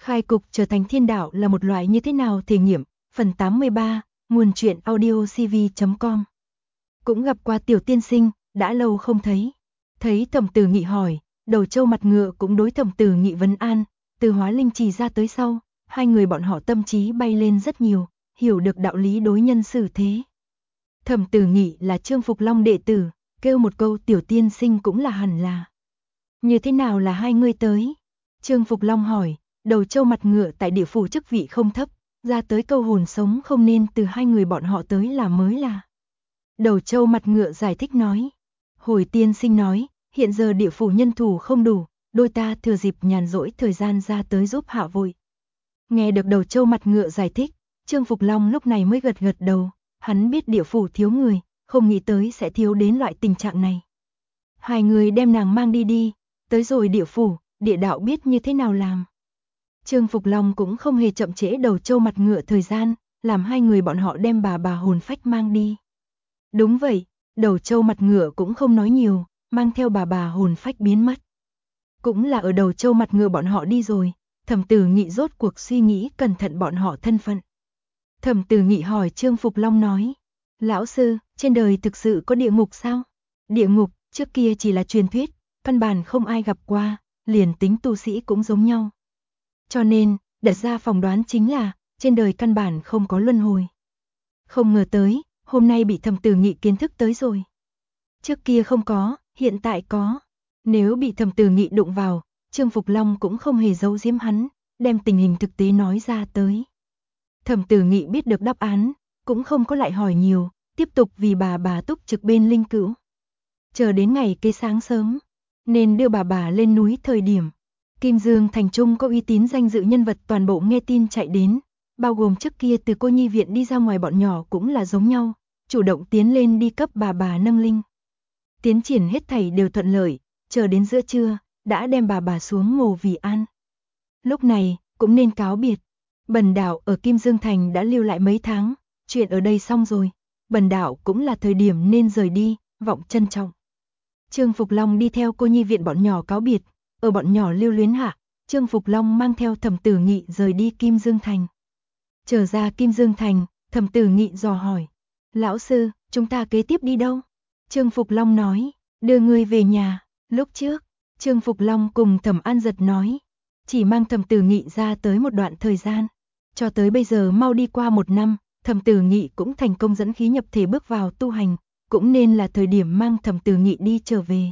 Khai cục trở thành thiên đạo là một loại như thế nào thể nghiệm, phần 83, nguồn truyện audio cv.com. Cũng gặp qua Tiểu tiên sinh, đã lâu không thấy. Thấy Thẩm Tử Nghị hỏi, Đầu Châu mặt ngựa cũng đối Thẩm Tử Nghị vấn an, từ Hóa Linh Trì ra tới sau, hai người bọn họ tâm trí bay lên rất nhiều, hiểu được đạo lý đối nhân xử thế. Thẩm Tử Nghị là Trương Phục Long đệ tử, kêu một câu Tiểu tiên sinh cũng là hẳn là. Như thế nào là hai người tới? Trương Phục Long hỏi, Đầu Châu mặt ngựa tại địa phủ chức vị không thấp, ra tới câu hồn sống không nên từ hai người bọn họ tới là mới là. Đầu Châu mặt ngựa giải thích nói. Hồi tiên sinh nói, hiện giờ địa phủ nhân thủ không đủ, đôi ta thừa dịp nhàn rỗi thời gian ra tới giúp hạ vội. Nghe được Đầu Châu mặt ngựa giải thích, Trương Phục Long lúc này mới gật gật đầu, hắn biết địa phủ thiếu người, không nghĩ tới sẽ thiếu đến loại tình trạng này. Hai người đem nàng mang đi đi, tới rồi địa phủ, địa đạo biết như thế nào làm. Trương Phục Long cũng không hề chậm trễ Đầu Châu mặt ngựa thời gian, làm hai người bọn họ đem bà hồn phách mang đi. Đúng vậy, Đầu Châu mặt ngựa cũng không nói nhiều, mang theo bà hồn phách biến mất. Cũng là ở Đầu Châu mặt ngựa bọn họ đi rồi, Thẩm Tử Nghị rốt cuộc suy nghĩ cẩn thận bọn họ thân phận. Thẩm Tử Nghị hỏi Trương Phục Long nói, lão sư, trên đời thực sự có địa ngục sao? Địa ngục, trước kia chỉ là truyền thuyết, căn bản không ai gặp qua, liền tính tu sĩ cũng giống nhau. Cho nên, đặt ra phỏng đoán chính là, trên đời căn bản không có luân hồi. Không ngờ tới, hôm nay bị Thẩm Tử Nghị kiến thức tới rồi. Trước kia không có, hiện tại có. Nếu bị Thẩm Tử Nghị đụng vào, Trương Phục Long cũng không hề giấu giếm hắn, đem tình hình thực tế nói ra tới. Thẩm Tử Nghị biết được đáp án, cũng không có lại hỏi nhiều, tiếp tục vì bà túc trực bên linh cữu. Chờ đến ngày kế sáng sớm, nên đưa bà lên núi thời điểm. Kim Dương thành trung có uy tín danh dự nhân vật toàn bộ nghe tin chạy đến, bao gồm trước kia từ cô nhi viện đi ra ngoài bọn nhỏ cũng là giống nhau, chủ động tiến lên đi cấp bà nâng linh. Tiến triển hết thảy đều thuận lợi, chờ đến giữa trưa, đã đem bà xuống ngồi vì an. Lúc này, cũng nên cáo biệt. Bần đạo ở Kim Dương thành đã lưu lại mấy tháng, chuyện ở đây xong rồi, bần đạo cũng là thời điểm nên rời đi, vọng trân trọng. Trương Phục Long đi theo cô nhi viện bọn nhỏ cáo biệt, ở bọn nhỏ lưu luyến hạ, Trương Phục Long mang theo Thẩm Tử Nghị rời đi Kim Dương thành. Trở ra Kim Dương thành, Thẩm Tử Nghị dò hỏi, lão sư, chúng ta kế tiếp đi đâu? Trương Phục Long nói, đưa ngươi về nhà. Lúc trước, Trương Phục Long cùng Thẩm An Giật nói, chỉ mang Thẩm Tử Nghị ra tới một đoạn thời gian. Cho tới bây giờ mau đi qua 1 năm, Thẩm Tử Nghị cũng thành công dẫn khí nhập thể bước vào tu hành, cũng nên là thời điểm mang Thẩm Tử Nghị đi trở về.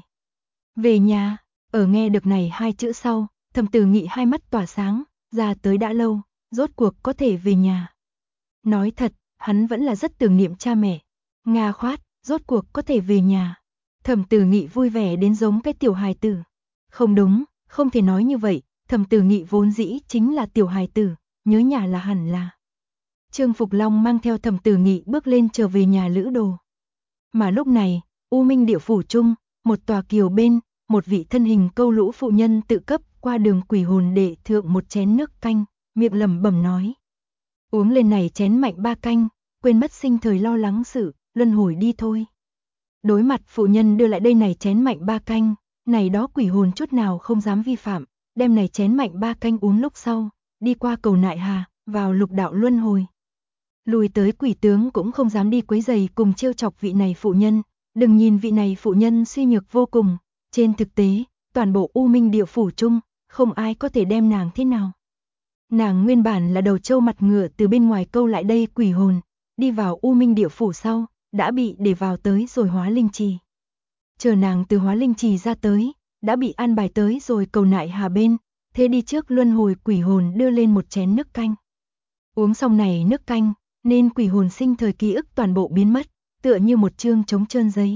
Về nhà, ở nghe được này hai chữ sau, Thẩm Tử Nghị hai mắt tỏa sáng, ra tới đã lâu, rốt cuộc có thể về nhà. Nói thật, hắn vẫn là rất tưởng niệm cha mẹ. Nga khoát, rốt cuộc có thể về nhà. Thẩm Tử Nghị vui vẻ đến giống cái tiểu hài tử. Không đúng, không thể nói như vậy, Thẩm Tử Nghị vốn dĩ chính là tiểu hài tử, nhớ nhà là hẳn là. Trương Phục Long mang theo Thẩm Tử Nghị bước lên trở về nhà lữ đồ. Mà lúc này, U Minh địa phủ trung, một tòa kiều bên, một vị thân hình câu lũ phụ nhân tự cấp qua đường quỷ hồn để thượng một chén nước canh, miệng lẩm bẩm nói. Uống lên này chén mạnh 3 canh, quên mất sinh thời lo lắng sự, luân hồi đi thôi. Đối mặt phụ nhân đưa lại đây này chén mạnh 3 canh, này đó quỷ hồn chút nào không dám vi phạm, đem này chén mạnh 3 canh uống lúc sau, đi qua cầu nại hà, vào lục đạo luân hồi. Lùi tới quỷ tướng cũng không dám đi quấy giày cùng trêu chọc vị này phụ nhân, đừng nhìn vị này phụ nhân suy nhược vô cùng, trên thực tế, toàn bộ U Minh địa phủ chung, không ai có thể đem nàng thế nào. Nàng nguyên bản là Đầu Châu mặt ngựa từ bên ngoài câu lại đây quỷ hồn, đi vào U Minh địa phủ sau, đã bị để vào tới rồi Hóa Linh Trì. Chờ nàng từ Hóa Linh Trì ra tới, đã bị an bài tới rồi cầu nại hà bên, thế đi trước luân hồi quỷ hồn đưa lên một chén nước canh. Uống xong này nước canh, nên quỷ hồn sinh thời ký ức toàn bộ biến mất, tựa như một chương trống trơn giấy.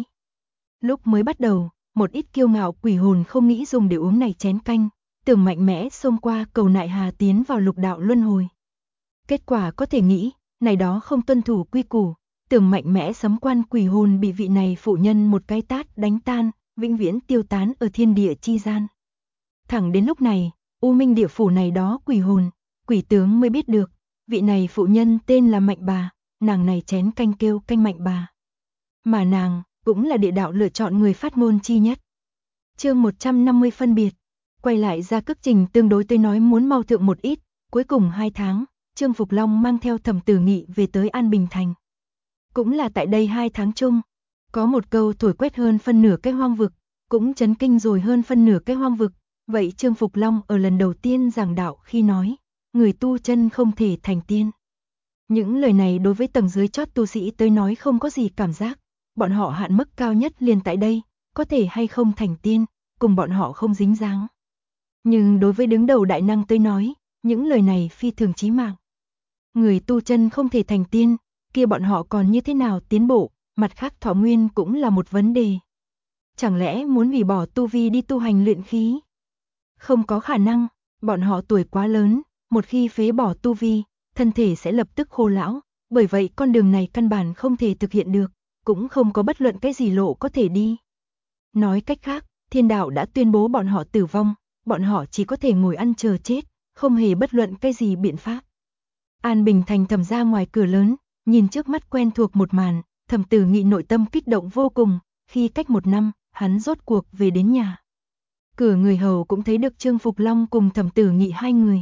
Lúc mới bắt đầu, một ít kiêu ngạo quỷ hồn không nghĩ dùng để uống này chén canh, tưởng mạnh mẽ xông qua cầu nại hà tiến vào lục đạo luân hồi. Kết quả có thể nghĩ, này đó không tuân thủ quy củ, tưởng mạnh mẽ sấm quan quỷ hồn bị vị này phụ nhân một cái tát đánh tan, vĩnh viễn tiêu tán ở thiên địa chi gian. Thẳng đến lúc này, U Minh địa phủ này đó quỷ hồn, quỷ tướng mới biết được, vị này phụ nhân tên là Mạnh Bà, nàng này chén canh kêu canh Mạnh Bà. Mà nàng, cũng là địa đạo lựa chọn người phát ngôn chi nhất. Chương 150 phân biệt, quay lại ra cước trình tương đối tôi nói muốn mau thượng một ít, Cuối cùng 2 tháng, Trương Phục Long mang theo Thẩm Tử Nghị về tới An Bình Thành. Cũng là tại đây 2 tháng chung, có một câu thổi quét hơn phân nửa cái hoang vực, cũng chấn kinh rồi hơn phân nửa cái hoang vực. Vậy Trương Phục Long ở lần đầu tiên giảng đạo khi nói, người tu chân không thể thành tiên. Những lời này đối với tầng dưới chót tu sĩ tới nói không có gì cảm giác, bọn họ hạn mức cao nhất liền tại đây, có thể hay không thành tiên, cùng bọn họ không dính dáng. Nhưng đối với đứng đầu đại năng tới nói, những lời này phi thường chí mạng. Người tu chân không thể thành tiên, kia bọn họ còn như thế nào tiến bộ, mặt khác thọ nguyên cũng là một vấn đề. Chẳng lẽ muốn hủy bỏ tu vi đi tu hành luyện khí? Không có khả năng, bọn họ tuổi quá lớn, một khi phế bỏ tu vi, thân thể sẽ lập tức khô lão, bởi vậy con đường này căn bản không thể thực hiện được, cũng không có bất luận cái gì lộ có thể đi. Nói cách khác, thiên đạo đã tuyên bố bọn họ tử vong, bọn họ chỉ có thể ngồi ăn chờ chết, không hề bất luận cái gì biện pháp. An Bình Thành Thẩm ra ngoài cửa lớn, nhìn trước mắt quen thuộc một màn, Thẩm Tử Nghị nội tâm kích động vô cùng, khi cách 1 năm, hắn rốt cuộc về đến nhà. Cửa người hầu cũng thấy được Trương Phục Long cùng Thẩm Tử Nghị hai người.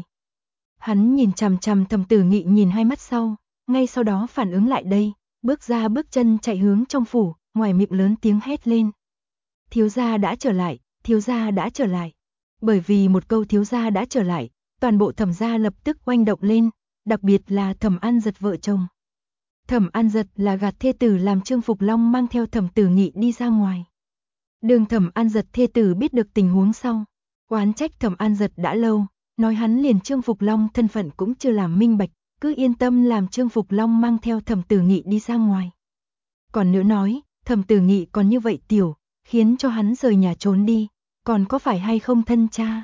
Hắn nhìn chằm chằm Thẩm Tử Nghị nhìn 2 mắt sau, ngay sau đó phản ứng lại đây, bước ra bước chân chạy hướng trong phủ, ngoài miệng lớn tiếng hét lên. Thiếu gia đã trở lại, thiếu gia đã trở lại. Bởi vì một câu thiếu gia đã trở lại, toàn bộ Thẩm gia lập tức oanh động lên, đặc biệt là Thẩm An Dật vợ chồng. Thẩm An Dật là gạt thê tử làm Trương Phục Long mang theo Thẩm Tử Nghị đi ra ngoài. Đường Thẩm An Dật thê tử biết được tình huống sau, oán trách Thẩm An Dật đã lâu, nói hắn liền Trương Phục Long thân phận cũng chưa làm minh bạch, cứ yên tâm làm Trương Phục Long mang theo Thẩm Tử Nghị đi ra ngoài. Còn nữa nói, Thẩm Tử Nghị còn như vậy tiểu, khiến cho hắn rời nhà trốn đi, còn có phải hay không thân cha?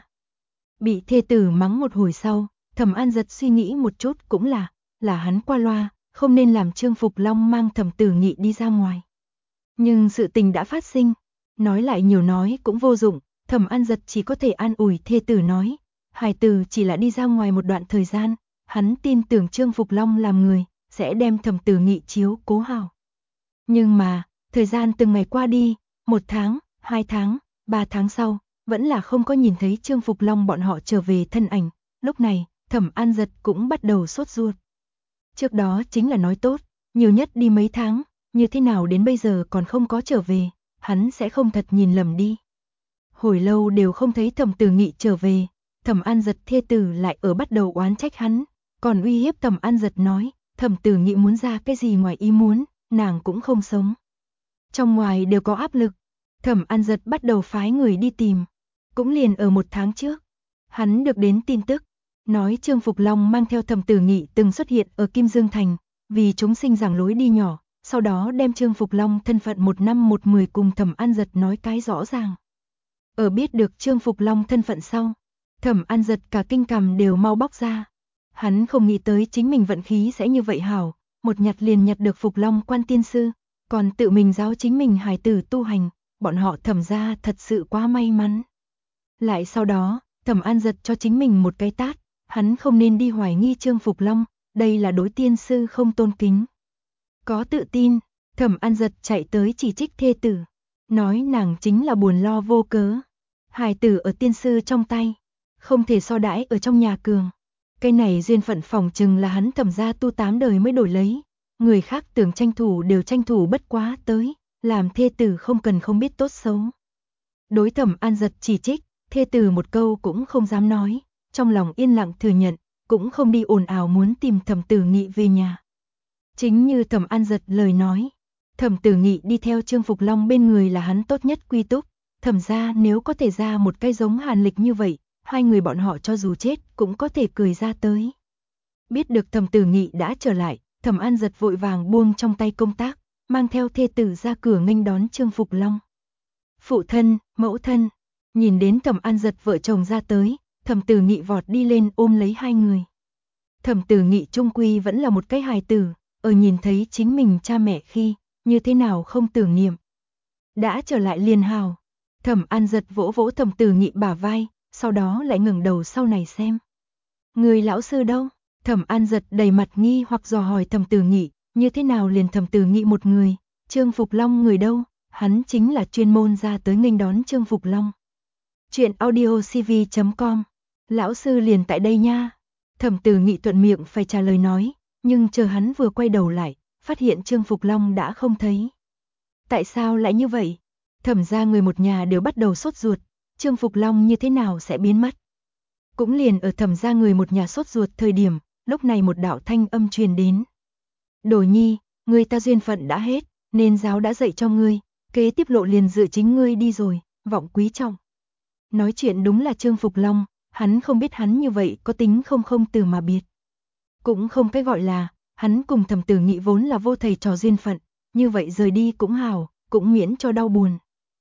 Bị thê tử mắng một hồi sau, Thẩm An Dật suy nghĩ một chút cũng là hắn qua loa, không nên làm Trương Phục Long mang Thẩm Tử Nghị đi ra ngoài. Nhưng sự tình đã phát sinh, nói lại nhiều nói cũng vô dụng, Thẩm An Dật chỉ có thể an ủi thê tử nói, hài tử chỉ là đi ra ngoài một đoạn thời gian, hắn tin tưởng Trương Phục Long làm người, sẽ đem Thẩm Tử Nghị chiếu cố hảo. Nhưng mà, thời gian từng ngày qua đi, 1 tháng, 2 tháng, 3 tháng sau, vẫn là không có nhìn thấy Trương Phục Long bọn họ trở về thân ảnh, lúc này, Thẩm An Dật cũng bắt đầu sốt ruột. Trước đó chính là nói tốt, nhiều nhất đi mấy tháng, như thế nào đến bây giờ còn không có trở về, hắn sẽ không thật nhìn lầm đi. Hồi lâu đều không thấy Thẩm Tử Nghị trở về, Thẩm An Dật thê tử lại ở bắt đầu oán trách hắn, còn uy hiếp Thẩm An Dật nói, Thẩm Tử Nghị muốn ra cái gì ngoài ý muốn, nàng cũng không sống. Trong ngoài đều có áp lực, Thẩm An Dật bắt đầu phái người đi tìm, cũng liền ở 1 tháng trước, hắn được đến tin tức, nói Trương Phục Long mang theo Thẩm Tử Nghị từng xuất hiện ở Kim Dương Thành, vì chúng sinh giảng lối đi nhỏ, sau đó đem Trương Phục Long thân phận 1 năm 1 10 cùng Thẩm An Dật nói cái rõ ràng. Ở biết được Trương Phục Long thân phận sau, Thẩm An Dật cả kinh cằm đều mau bóc ra. Hắn không nghĩ tới chính mình vận khí sẽ như vậy hảo, một nhặt liền nhặt được Phục Long quan tiên sư, còn tự mình giáo chính mình hài tử tu hành, bọn họ Thẩm gia thật sự quá may mắn. Lại sau đó, Thẩm An Dật cho chính mình một cái tát, hắn không nên đi hoài nghi Trương Phục Long, đây là đối tiên sư không tôn kính. Có tự tin, Thẩm An Dật chạy tới chỉ trích thê tử, nói nàng chính là buồn lo vô cớ. Hài tử ở tiên sư trong tay, không thể so đãi ở trong nhà cường. Cái này duyên phận phỏng chừng là hắn Thẩm gia tu 8 đời mới đổi lấy, người khác tưởng tranh thủ đều tranh thủ bất quá tới, làm thê tử không cần không biết tốt xấu. Đối Thẩm An Dật chỉ trích, thê tử một câu cũng không dám nói, trong lòng yên lặng thừa nhận, cũng không đi ồn ào muốn tìm Thẩm Tử Nghị về nhà. Chính như Thẩm An Dật lời nói, Thẩm Tử Nghị đi theo Trương Phục Long bên người là hắn tốt nhất quy túc, Thẩm gia nếu có thể ra một cái giống Hàn Lịch như vậy, hai người bọn họ cho dù chết cũng có thể cười ra tới. Biết được Thẩm Tử Nghị đã trở lại, Thẩm An Dật vội vàng buông trong tay công tác, mang theo thê tử ra cửa nghênh đón Trương Phục Long. Phụ thân, mẫu thân, nhìn đến Thẩm An Dật vợ chồng ra tới, Thẩm Tử Nghị vọt đi lên ôm lấy hai người. Thẩm Tử Nghị trung quy vẫn là một cái hài tử, ở nhìn thấy chính mình cha mẹ khi, như thế nào không tưởng niệm. Đã trở lại liền hào. Thẩm An Dật vỗ vỗ Thẩm Tử Nghị bả vai, sau đó lại ngẩng đầu sau này xem. Người lão sư đâu? Thẩm An Dật đầy mặt nghi hoặc dò hỏi Thẩm Tử Nghị, như thế nào liền Thẩm Tử Nghị một người, Trương Phục Long người đâu? Hắn chính là chuyên môn ra tới nghênh đón Trương Phục Long. Chuyện audiocv.com. Lão sư liền tại đây nha. Thẩm Từ Nghị thuận miệng phải trả lời nói, nhưng chờ hắn vừa quay đầu lại, phát hiện Trương Phục Long đã không thấy. Tại sao lại như vậy? Thẩm gia người một nhà đều bắt đầu sốt ruột, Trương Phục Long như thế nào sẽ biến mất? Cũng liền ở Thẩm gia người một nhà sốt ruột thời điểm, lúc này một đạo thanh âm truyền đến. Đồ Nhi, người ta duyên phận đã hết, nên giáo đã dạy cho ngươi, kế tiếp lộ liền dựa chính ngươi đi rồi, vọng quý trọng. Nói chuyện đúng là Trương Phục Long, hắn không biết hắn như vậy có tính không từ mà biệt. Cũng không cái gọi là, hắn cùng Thẩm Từ Nghị vốn là vô thầy trò duyên phận, như vậy rời đi cũng hảo, cũng miễn cho đau buồn.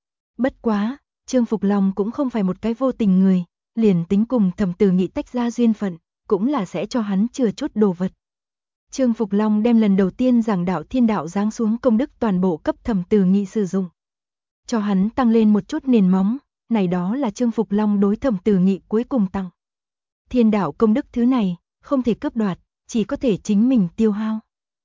Bất quá, Trương Phục Long cũng không phải một cái vô tình người, liền tính cùng Thẩm Từ Nghị tách ra duyên phận, cũng là sẽ cho hắn chừa chút đồ vật. Trương Phục Long đem lần đầu tiên giảng đạo thiên đạo giáng xuống công đức toàn bộ cấp Thẩm Từ Nghị sử dụng. Cho hắn tăng lên một chút nền móng, này đó là Trương Phục Long đối Thẩm Từ Nghị cuối cùng tặng. Thiên đạo công đức thứ này, không thể cướp đoạt, chỉ có thể chính mình tiêu hao.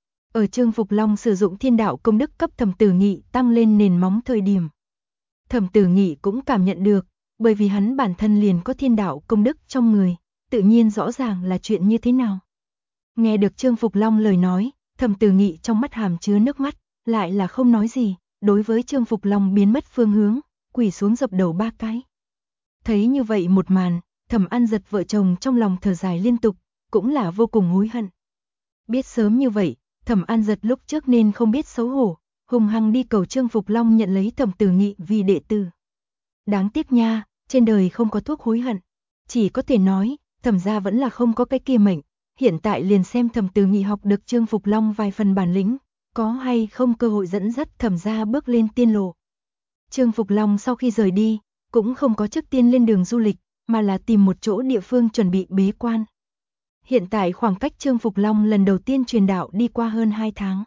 Ở Trương Phục Long sử dụng thiên đạo công đức cấp Thẩm Từ Nghị tăng lên nền móng thời điểm. Thẩm Từ Nghị cũng cảm nhận được, bởi vì hắn bản thân liền có thiên đạo công đức trong người, tự nhiên rõ ràng là chuyện như thế nào. Nghe được Trương Phục Long lời nói, Thẩm Từ Nghị trong mắt hàm chứa nước mắt, lại là không nói gì, đối với Trương Phục Long biến mất phương hướng, quỳ xuống dập đầu 3 cái. Thấy như vậy một màn, Thẩm An Giật vợ chồng trong lòng thở dài liên tục, cũng là vô cùng hối hận. Biết sớm như vậy, Thẩm An Giật lúc trước nên không biết xấu hổ, hùng hăng đi cầu Trương Phục Long nhận lấy Thẩm Từ Nghị vì đệ tử. Đáng tiếc nha, trên đời không có thuốc hối hận, chỉ có thể nói, Thẩm gia vẫn là không có cái kia mệnh, hiện tại liền xem Thẩm Từ Nghị học được Trương Phục Long vài phần bản lĩnh, có hay không cơ hội dẫn dắt Thẩm gia bước lên tiên lộ. Trương Phục Long sau khi rời đi, cũng không có trước tiên lên đường du lịch, mà là tìm một chỗ địa phương chuẩn bị bế quan. Hiện tại khoảng cách Trương Phục Long lần đầu tiên truyền đạo đi qua hơn 2 tháng.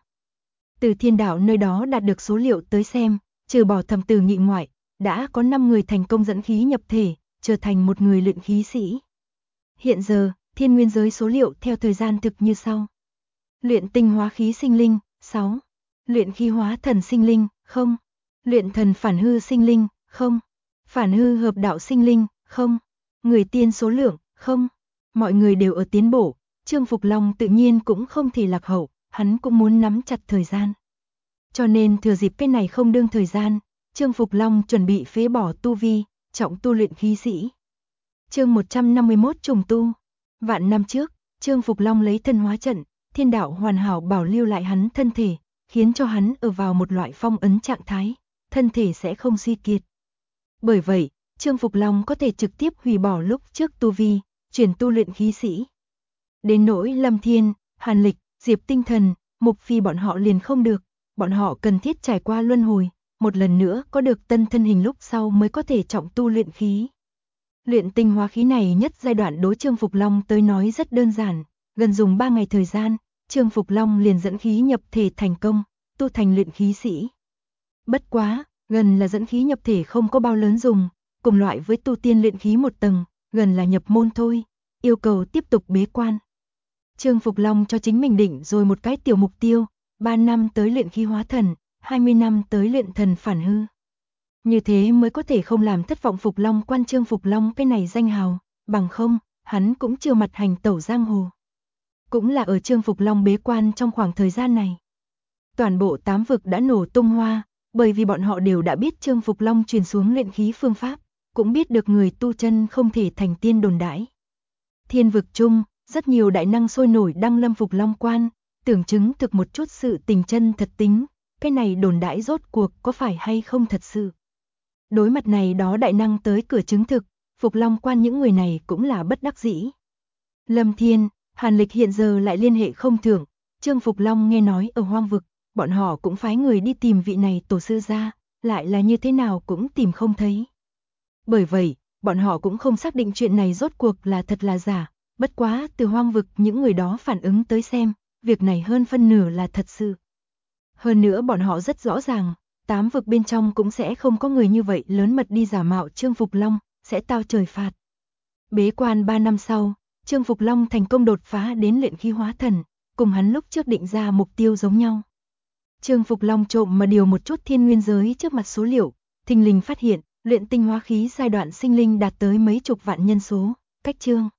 Từ thiên đạo nơi đó đạt được số liệu tới xem, trừ bỏ Thẩm Từ Nghị ngoại, đã có 5 người thành công dẫn khí nhập thể, trở thành một người luyện khí sĩ. Hiện giờ, thiên nguyên giới số liệu theo thời gian thực như sau. Luyện tinh hóa khí sinh linh, 6. Luyện khí hóa thần sinh linh, 0. Luyện thần phản hư sinh linh, 0. Phản hư hợp đạo sinh linh, 0. Người tiên số lượng, 0. Mọi người đều ở tiến bộ, Trương Phục Long tự nhiên cũng không thể lạc hậu, hắn cũng muốn nắm chặt thời gian. Cho nên thừa dịp cái này không đương thời gian, Trương Phục Long chuẩn bị phế bỏ tu vi, trọng tu luyện khí sĩ. Chương 151 trùng tu. Vạn năm trước, Trương Phục Long lấy thân hóa trận, thiên đạo hoàn hảo bảo lưu lại hắn thân thể, khiến cho hắn ở vào một loại phong ấn trạng thái, thân thể sẽ không suy kiệt. Bởi vậy, Trương Phục Long có thể trực tiếp hủy bỏ lúc trước tu vi, chuyển tu luyện khí sĩ. Đến nỗi Lâm Thiên, Hàn Lịch, Diệp Tinh Thần, Mục Phi bọn họ liền không được, bọn họ cần thiết trải qua luân hồi, một lần nữa có được tân thân hình lúc sau mới có thể trọng tu luyện khí. Luyện tinh hóa khí này nhất giai đoạn đối Trương Phục Long tới nói rất đơn giản, gần dùng 3 ngày thời gian, Trương Phục Long liền dẫn khí nhập thể thành công, tu thành luyện khí sĩ. Bất quá, gần là dẫn khí nhập thể không có bao lớn dùng, cùng loại với tu tiên luyện khí một tầng, gần là nhập môn thôi, yêu cầu tiếp tục bế quan. Trương Phục Long cho chính mình định rồi một cái tiểu mục tiêu, 3 năm tới luyện khí hóa thần, 20 năm tới luyện thần phản hư. Như thế mới có thể không làm thất vọng Phục Long quan Trương Phục Long cái này danh hào, bằng không, hắn cũng chưa mặt hành tẩu giang hồ. Cũng là ở Trương Phục Long bế quan trong khoảng thời gian này. Toàn bộ 8 vực đã nổ tung hoa, bởi vì bọn họ đều đã biết Trương Phục Long truyền xuống luyện khí phương pháp, cũng biết được người tu chân không thể thành tiên đồn đãi. Thiên vực chung, rất nhiều đại năng sôi nổi đăng lâm Phục Long quan, tưởng chứng thực một chút sự tình chân thật tính, cái này đồn đãi rốt cuộc có phải hay không thật sự. Đối mặt này đó đại năng tới cửa chứng thực, Phục Long quan những người này cũng là bất đắc dĩ. Lâm Thiên, Hàn Lịch hiện giờ lại liên hệ không thưởng, Trương Phục Long nghe nói ở hoang vực, bọn họ cũng phái người đi tìm vị này tổ sư ra, lại là như thế nào cũng tìm không thấy. Bởi vậy, bọn họ cũng không xác định chuyện này rốt cuộc là thật là giả, bất quá từ hoang vực những người đó phản ứng tới xem, việc này hơn phân nửa là thật sự. Hơn nữa bọn họ rất rõ ràng, 8 vực bên trong cũng sẽ không có người như vậy lớn mật đi giả mạo Trương Phục Long, sẽ tao trời phạt. Bế quan 3 năm sau, Trương Phục Long thành công đột phá đến luyện khí hóa thần, cùng hắn lúc trước định ra mục tiêu giống nhau. Trương Phục Long trộm mà điều một chút thiên nguyên giới trước mặt số liệu, thình lình phát hiện, luyện tinh hóa khí giai đoạn sinh linh đạt tới mấy chục vạn nhân số, cách Trương